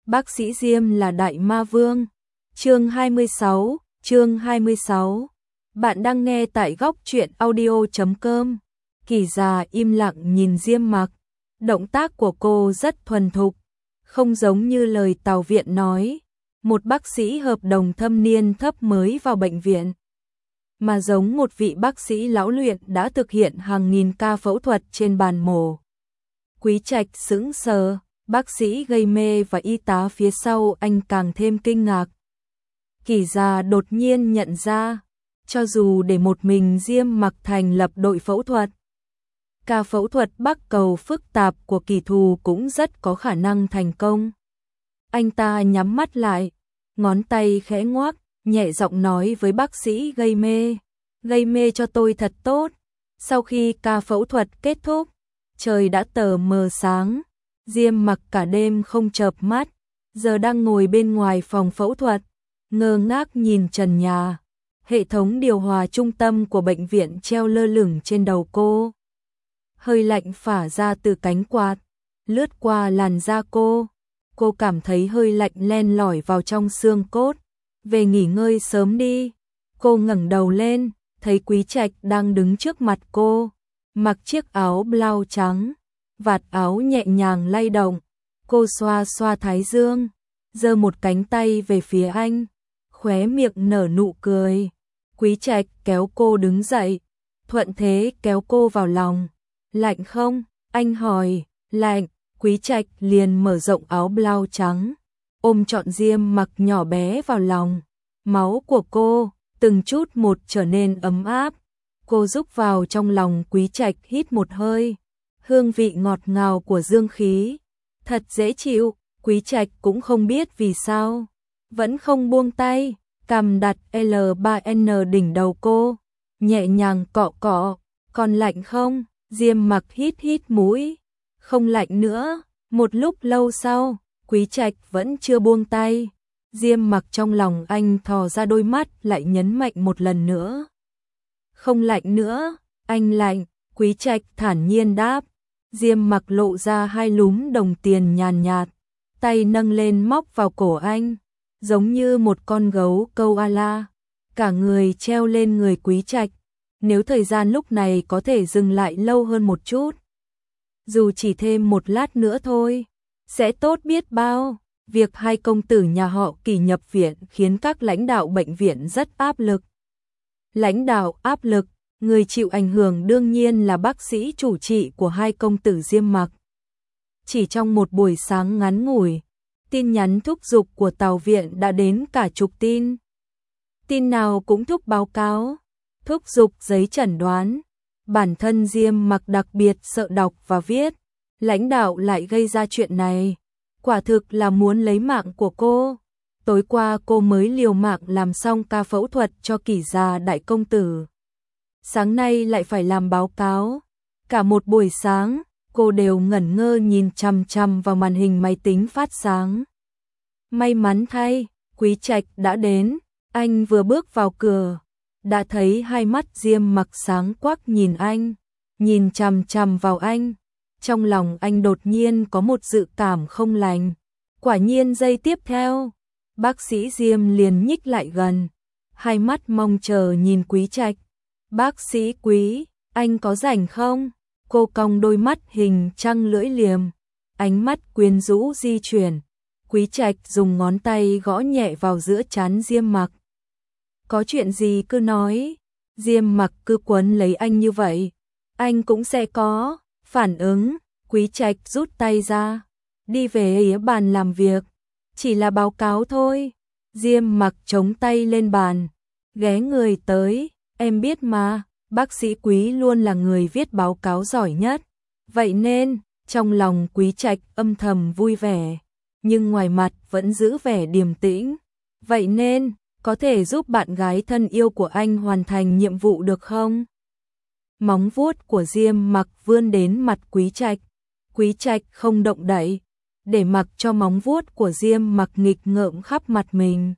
Bác sĩ Diêm là đại ma vương. Chương 26. Bạn đang nghe tại góc truyện audio.com. Kỳ già im lặng nhìn Diêm Mặc. Động tác của cô rất thuần thục, không giống như lời Tào Viện nói, một bác sĩ hợp đồng thâm niên thấp mới vào bệnh viện, mà giống một vị bác sĩ lão luyện đã thực hiện hàng nghìn ca phẫu thuật trên bàn mổ. Quý Trạch sững sờ, bác sĩ gây mê và y tá phía sau anh càng thêm kinh ngạc. Kỳ già đột nhiên nhận ra, cho dù để một mình Diêm Mặc thành lập đội phẫu thuật, ca phẫu thuật bắc cầu phức tạp của kỷ thù cũng rất có khả năng thành công. Anh ta nhắm mắt lại, ngón tay khẽ ngoắc, nhẹ giọng nói với bác sĩ gây mê cho tôi thật tốt. Sau khi ca phẫu thuật kết thúc, trời đã tờ mờ sáng, Diêm Mặc cả đêm không chợp mắt, giờ đang ngồi bên ngoài phòng phẫu thuật, ngơ ngác nhìn trần nhà. Hệ thống điều hòa trung tâm của bệnh viện treo lơ lửng trên đầu cô. Hơi lạnh phả ra từ cánh quạt, lướt qua làn da cô cảm thấy hơi lạnh len lỏi vào trong xương cốt. Về nghỉ ngơi sớm đi. Cô ngẩng đầu lên, thấy Quý Trạch đang đứng trước mặt cô, mặc chiếc áo blau trắng, vạt áo nhẹ nhàng lay động. Cô xoa xoa thái dương, giơ một cánh tay về phía anh, khóe miệng nở nụ cười. Quý Trạch kéo cô đứng dậy, thuận thế kéo cô vào lòng. Lạnh không? Anh hỏi. Lạnh. Quý Trạch liền mở rộng áo blau trắng, ôm trọn Diêm Mặc nhỏ bé vào lòng. Máu của cô từng chút một trở nên ấm áp. Cô rúc vào trong lòng Quý Trạch, hít một hơi, hương vị ngọt ngào của dương khí, thật dễ chịu. Quý Trạch cũng không biết vì sao, vẫn không buông tay, cằm đặt L3N đỉnh đầu cô, nhẹ nhàng cọ cọ. Còn lạnh không? Diêm Mặc hít hít mũi. Không lạnh nữa. Một lúc lâu sau, Quý Trạch vẫn chưa buông tay. Diêm Mặc trong lòng anh thò ra đôi mắt, lại nhấn mạnh một lần nữa. Không lạnh nữa. Anh lạnh. Quý Trạch thản nhiên đáp. Diêm Mặc lộ ra hai lúm đồng tiền nhàn nhạt, tay nâng lên móc vào cổ anh, giống như một con gấu câu a-la, cả người treo lên người Quý Trạch. Nếu thời gian lúc này có thể dừng lại lâu hơn một chút, dù chỉ thêm một lát nữa thôi, sẽ tốt biết bao. Việc hai công tử nhà họ Kỳ nhập viện khiến các lãnh đạo bệnh viện rất áp lực. Lãnh đạo áp lực, người chịu ảnh hưởng đương nhiên là bác sĩ chủ trị của hai công tử Diêm Mặc. Chỉ trong một buổi sáng ngắn ngủi, tin nhắn thúc giục của Tào Viện đã đến cả chục tin. Tin nào cũng thúc báo cáo, thúc giục giấy chẩn đoán. Bản thân Diêm Mặc đặc biệt sợ đọc và viết, lãnh đạo lại gây ra chuyện này, quả thực là muốn lấy mạng của cô. Tối qua cô mới liều mạng làm xong ca phẫu thuật cho Kỳ già đại công tử, sáng nay lại phải làm báo cáo. Cả một buổi sáng, cô đều ngẩn ngơ nhìn chằm chằm vào màn hình máy tính phát sáng. May mắn thay, Quý Trạch đã đến. Anh vừa bước vào cửa, đã thấy hai mắt Diêm Mặc sáng quắc nhìn anh, nhìn chằm chằm vào anh. Trong lòng anh đột nhiên có một dự cảm không lành. Quả nhiên giây tiếp theo, bác sĩ Diêm liền nhích lại gần, hai mắt mong chờ nhìn Quý Trạch. Bác sĩ Quý, anh có rảnh không? Cô cong đôi mắt hình trăng lưỡi liềm, ánh mắt quyến rũ di chuyển. Quý Trạch dùng ngón tay gõ nhẹ vào giữa trán Diêm Mặc. Có chuyện gì cứ nói. Diêm Mặc cứ quấn lấy anh như vậy, anh cũng sẽ có phản ứng. Quý Trạch rút tay ra, đi về bàn làm việc. Chỉ là báo cáo thôi. Diêm Mặc chống tay lên bàn, ghé người tới. Em biết mà, bác sĩ Quý luôn là người viết báo cáo giỏi nhất. Vậy nên, trong lòng Quý Trạch âm thầm vui vẻ, nhưng ngoài mặt vẫn giữ vẻ điềm tĩnh. Vậy nên, có thể giúp bạn gái thân yêu của anh hoàn thành nhiệm vụ được không? Móng vuốt của Diêm Mặc vươn đến mặt Quý Trạch. Quý Trạch không động đậy, để mặc cho móng vuốt của Diêm Mặc nghịch ngợm khắp mặt mình.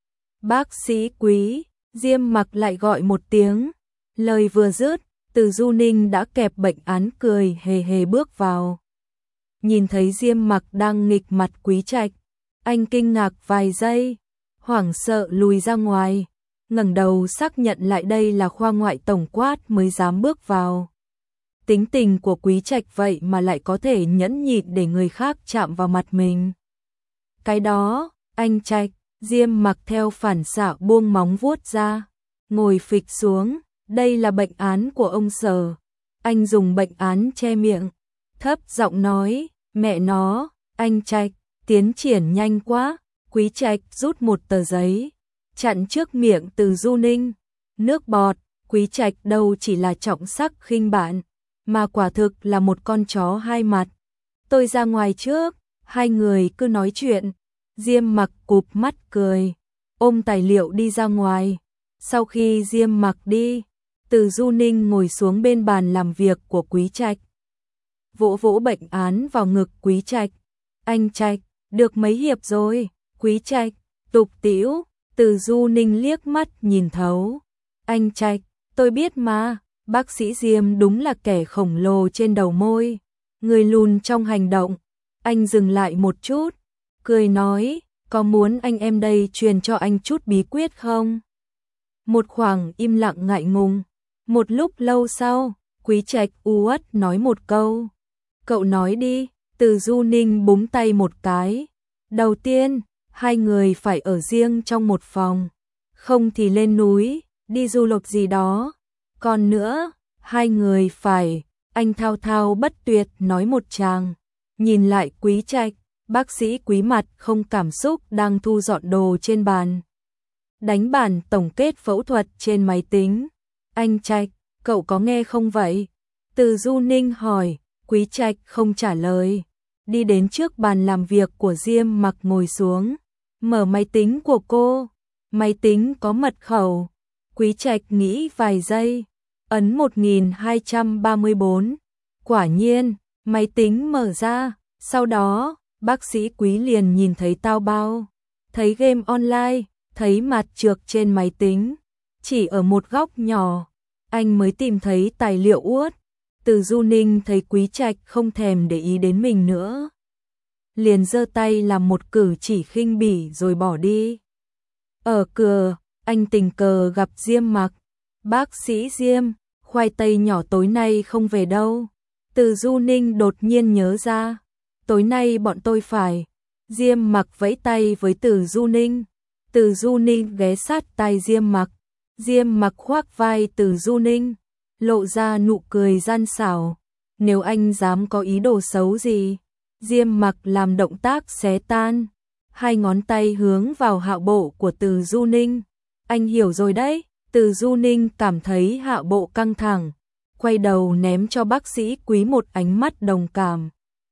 Bác sĩ Quý, Diêm Mặc lại gọi một tiếng. Lời vừa dứt, Từ Du Ninh đã kẹp bệnh án cười hề hề bước vào. Nhìn thấy Diêm Mặc đang nghịch mặt Quý Trạch, Anh kinh ngạc vài giây, hoảng sợ lùi ra ngoài, ngẩng đầu xác nhận lại đây là khoa ngoại tổng quát mới dám bước vào. Tính tình của Quý Trạch vậy mà lại có thể nhẫn nhịn để người khác chạm vào mặt mình. Cái đó, anh Trạch, Diêm Mặc theo phản xạ buông móng vuốt ra, ngồi phịch xuống, đây là bệnh án của ông Sở. Anh dùng bệnh án che miệng, thấp giọng nói, mẹ nó, anh Trạch, tiến triển nhanh quá. Quý Trạch rút một tờ giấy, chặn trước miệng Từ Du Ninh, nước bọt. Quý Trạch đâu chỉ là trọng sắc khinh bạn, mà quả thực là một con chó hai mặt. Tôi ra ngoài trước, hai người cứ nói chuyện. Diêm Mặc cụp mắt cười, ôm tài liệu đi ra ngoài. Sau khi Diêm Mặc đi, Từ Du Ninh ngồi xuống bên bàn làm việc của Quý Trạch, vỗ vỗ bệnh án vào ngực Quý Trạch. Anh Trạch, được mấy hiệp rồi? Quý Trạch tục tĩu. Từ Du Ninh liếc mắt nhìn thấu. Anh Trạch, tôi biết mà, bác sĩ Diêm đúng là kẻ khổng lồ trên đầu môi, người lùn trong hành động. Anh dừng lại một chút, cười nói, có muốn anh em đây truyền cho anh chút bí quyết không? Một khoảng im lặng ngại ngùng. Một lúc lâu sau, Quý Trạch u uất nói một câu. Cậu nói đi. Từ Du Ninh búng tay một cái. Đầu tiên, hai người phải ở riêng trong một phòng, không thì lên núi, đi du lịch gì đó. Còn nữa, hai người phải, anh thao thao bất tuyệt nói một tràng. Nhìn lại Quý Trạch, bác sĩ Quý mặt không cảm xúc đang thu dọn đồ trên bàn, đánh bản tổng kết phẫu thuật trên máy tính. Anh Trạch, cậu có nghe không vậy? Từ Du Ninh hỏi. Quý Trạch không trả lời, đi đến trước bàn làm việc của Diêm Mặc ngồi xuống, mở máy tính của cô. Máy tính có mật khẩu. Quý Trạch nghĩ vài giây, ấn 1234. Quả nhiên, máy tính mở ra. Sau đó, bác sĩ Quý liền nhìn thấy tao bao, thấy game online, thấy mặt trược trên máy tính. Chỉ ở một góc nhỏ, anh mới tìm thấy tài liệu uất. Từ Du Ninh thấy Quý Trạch không thèm để ý đến mình nữa, liền giơ tay làm một cử chỉ khinh bỉ rồi bỏ đi. Ở cửa, anh tình cờ gặp Diêm Mặc. Bác sĩ Diêm, khoai tây nhỏ tối nay không về đâu. Từ Du Ninh đột nhiên nhớ ra, tối nay bọn tôi phải. Diêm Mặc vẫy tay với Từ Du Ninh. Từ Du Ninh ghé sát tai Diêm Mặc. Diêm Mặc khoác vai Từ Du Ninh, lộ ra nụ cười gian xảo. Nếu anh dám có ý đồ xấu gì. Diêm Mặc làm động tác xé tan, hai ngón tay hướng vào hạo bộ của Từ Du Ninh. Anh hiểu rồi đấy. Từ Du Ninh cảm thấy hạo bộ căng thẳng, quay đầu ném cho bác sĩ Quý một ánh mắt đồng cảm.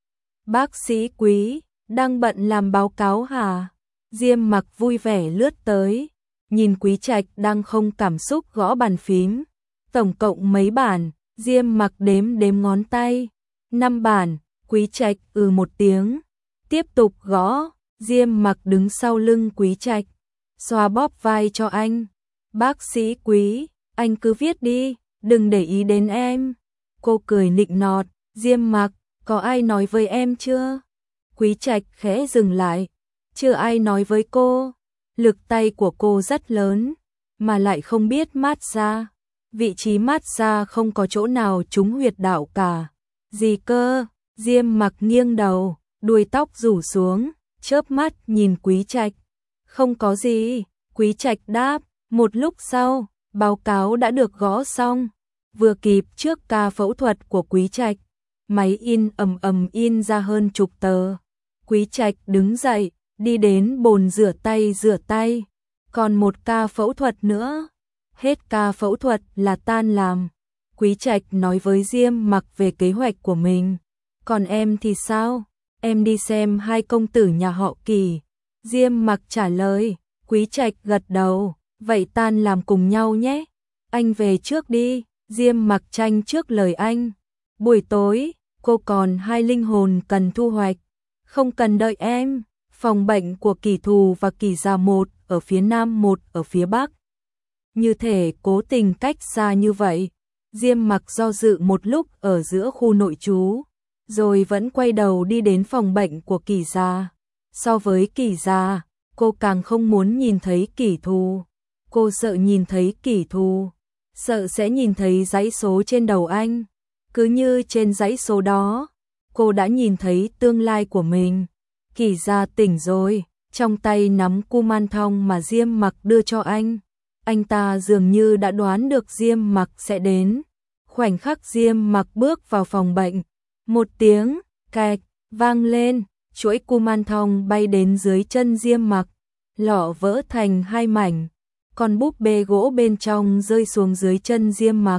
Bác sĩ Quý, đang bận làm báo cáo hả? Diêm Mặc vui vẻ lướt tới, nhìn Quý Trạch đang không cảm xúc gõ bàn phím. Tổng cộng mấy bản? Diêm Mặc đếm ngón tay. 5 bản. Quý Trạch một tiếng, tiếp tục gõ. Diêm Mặc đứng sau lưng Quý Trạch, xoa bóp vai cho anh. Bác sĩ Quý, anh cứ viết đi, đừng để ý đến em. Cô cười nịnh nọt. Diêm Mặc, có ai nói với em chưa? Quý Trạch khẽ dừng lại. Chưa ai nói với cô. Lực tay của cô rất lớn, mà lại không biết mát xa. Vị trí mát xa không có chỗ nào trúng huyệt đạo cả. Gì cơ? Diêm Mặc nghiêng đầu, đuôi tóc rủ xuống, chớp mắt nhìn Quý Trạch. Không có gì. Quý Trạch đáp. Một lúc sau, báo cáo đã được gõ xong, vừa kịp trước ca phẫu thuật của Quý Trạch. Máy in ầm ầm in ra hơn chục tờ. Quý Trạch đứng dậy, đi đến bồn rửa tay. Còn một ca phẫu thuật nữa. Hết ca phẫu thuật là tan làm. Quý Trạch nói với Diêm Mặc về kế hoạch của mình. Còn em thì sao? Em đi xem hai công tử nhà họ Kỳ. Diêm Mặc trả lời. Quý Trạch gật đầu. Vậy tan làm cùng nhau nhé. Anh về trước đi. Diêm Mặc tranh trước lời anh. Buổi tối, cô còn 2 linh hồn cần thu hoạch. Không cần đợi em. Phòng bệnh của Kỳ Thù và Kỳ Gia, một ở phía nam, một ở phía bắc. Như thể cố tình cách xa như vậy. Diêm Mặc do dự một lúc ở giữa khu nội trú, rồi vẫn quay đầu đi đến phòng bệnh của Kỳ Gia. So với Kỷ Gia, cô càng không muốn nhìn thấy kỷ thù. Cô sợ nhìn thấy kỷ thù, sợ sẽ nhìn thấy dãy số trên đầu anh. Cứ như trên dãy số đó, cô đã nhìn thấy tương lai của mình. Kỷ Gia tỉnh rồi, trong tay nắm kuman thong mà Diêm Mặc đưa cho anh. Anh ta dường như đã đoán được Diêm Mặc sẽ đến. Khoảnh khắc Diêm Mặc bước vào phòng bệnh, một tiếng cạch vang lên, chuỗi kuman thong bay đến dưới chân Diêm Mặc, lọ vỡ thành hai mảnh, còn búp bê gỗ bên trong rơi xuống dưới chân Diêm Mặc.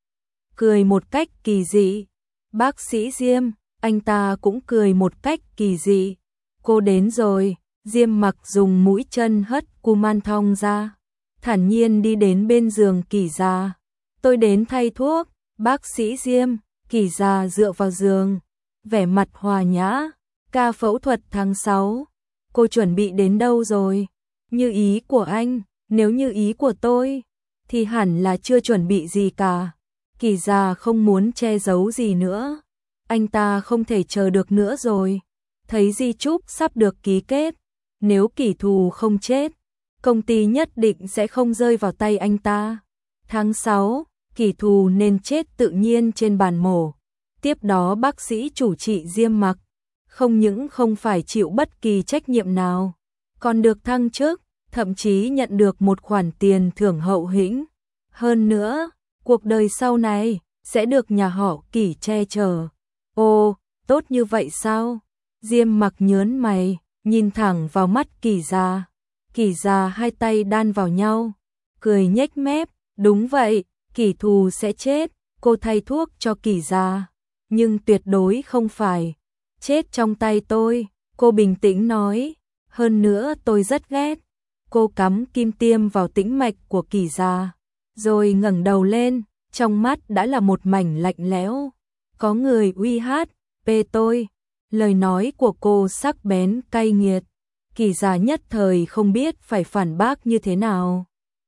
Cười một cách kỳ dị. Bác sĩ Diêm, anh ta cũng cười một cách kỳ dị. Cô đến rồi. Diêm Mặc dùng mũi chân hất kuman thong ra, thản nhiên đi đến bên giường Kỷ Gia. Tôi đến thay thuốc. Bác sĩ Diêm. Kỷ Gia dựa vào giường, vẻ mặt hòa nhã. Ca phẫu thuật tháng 6. Cô chuẩn bị đến đâu rồi? Như ý của anh, nếu như ý của tôi, thì hẳn là chưa chuẩn bị gì cả. Kỷ Gia không muốn che giấu gì nữa. Anh ta không thể chờ được nữa rồi. Thấy di chúc sắp được ký kết. Nếu kỷ thù không chết, công ty nhất định sẽ không rơi vào tay anh ta. Tháng 6, kỷ thù nên chết tự nhiên trên bàn mổ. Tiếp đó bác sĩ chủ trị Diêm Mặc không những không phải chịu bất kỳ trách nhiệm nào, còn được thăng chức, thậm chí nhận được một khoản tiền thưởng hậu hĩnh. Hơn nữa, cuộc đời sau này sẽ được nhà họ Kỷ che chở. Ồ, tốt như vậy sao? Diêm Mặc nhớn mày, nhìn thẳng vào mắt Kỷ Gia. Kỷ Gia hai tay đan vào nhau, cười nhếch mép. Đúng vậy, kỷ thù sẽ chết. Cô thay thuốc cho Kỷ Gia, nhưng tuyệt đối không phải chết trong tay tôi. Cô bình tĩnh nói. Hơn nữa tôi rất ghét. Cô cắm kim tiêm vào tĩnh mạch của Kỷ Gia, rồi ngẩng đầu lên, trong mắt đã là một mảnh lạnh lẽo. Có người uy hát tôi. Lời nói của cô sắc bén cay nghiệt. Kỷ Gia nhất thời không biết phải phản bác như thế nào.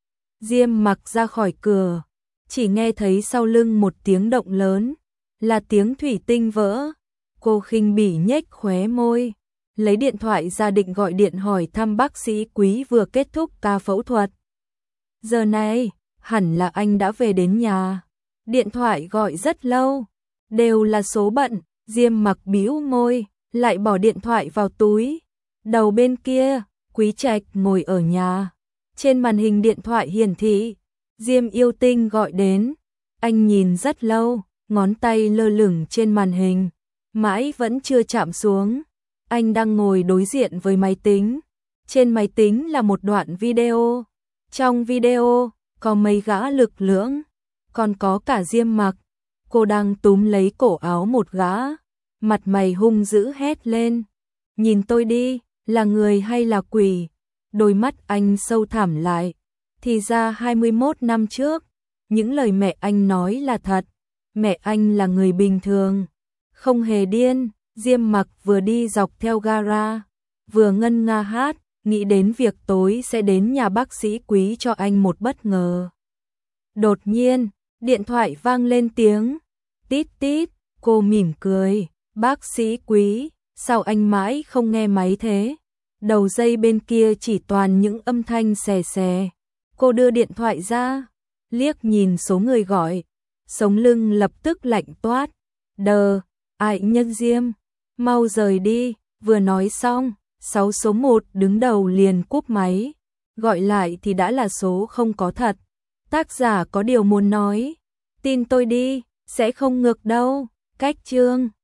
Diêm Mặc ra khỏi cửa, chỉ nghe thấy sau lưng một tiếng động lớn, là tiếng thủy tinh vỡ. Cô khinh bỉ nhếch khóe môi, lấy điện thoại ra định gọi điện hỏi thăm bác sĩ Quý vừa kết thúc ca phẫu thuật. Giờ này, hẳn là anh đã về đến nhà. Điện thoại gọi rất lâu, đều là số bận. Diêm Mặc bĩu môi, lại bỏ điện thoại vào túi. Đầu bên kia, Quý Trạch ngồi ở nhà. Trên màn hình điện thoại hiển thị, Diêm Yêu Tinh gọi đến. Anh nhìn rất lâu, ngón tay lơ lửng trên màn hình, mãi vẫn chưa chạm xuống. Anh đang ngồi đối diện với máy tính. Trên máy tính là một đoạn video. Trong video, có mấy gã lực lưỡng, còn có cả Diêm Mặc. Cô đang túm lấy cổ áo một gã, mặt mày hung dữ hét lên. Nhìn tôi đi, là người hay là quỷ? Đôi mắt anh sâu thẳm lại. Thì ra 21 năm trước, những lời mẹ anh nói là thật. Mẹ anh là người bình thường, không hề điên. Diêm Mặc vừa đi dọc theo gara, vừa ngân nga hát, nghĩ đến việc tối sẽ đến nhà bác sĩ Quý cho anh một bất ngờ. Đột nhiên, điện thoại vang lên tiếng tít tít. Cô mỉm cười. Bác sĩ Quý, sao anh mãi không nghe máy thế? Đầu dây bên kia chỉ toàn những âm thanh xè xè. Cô đưa điện thoại ra, liếc nhìn số người gọi, sống lưng lập tức lạnh toát. Ai nhân Diêm, mau rời đi. Vừa nói xong, 6 số 1 đứng đầu liền cúp máy. Gọi lại thì đã là số không có thật. Tác giả có điều muốn nói. Tin tôi đi, sẽ không ngược đâu. Cách chương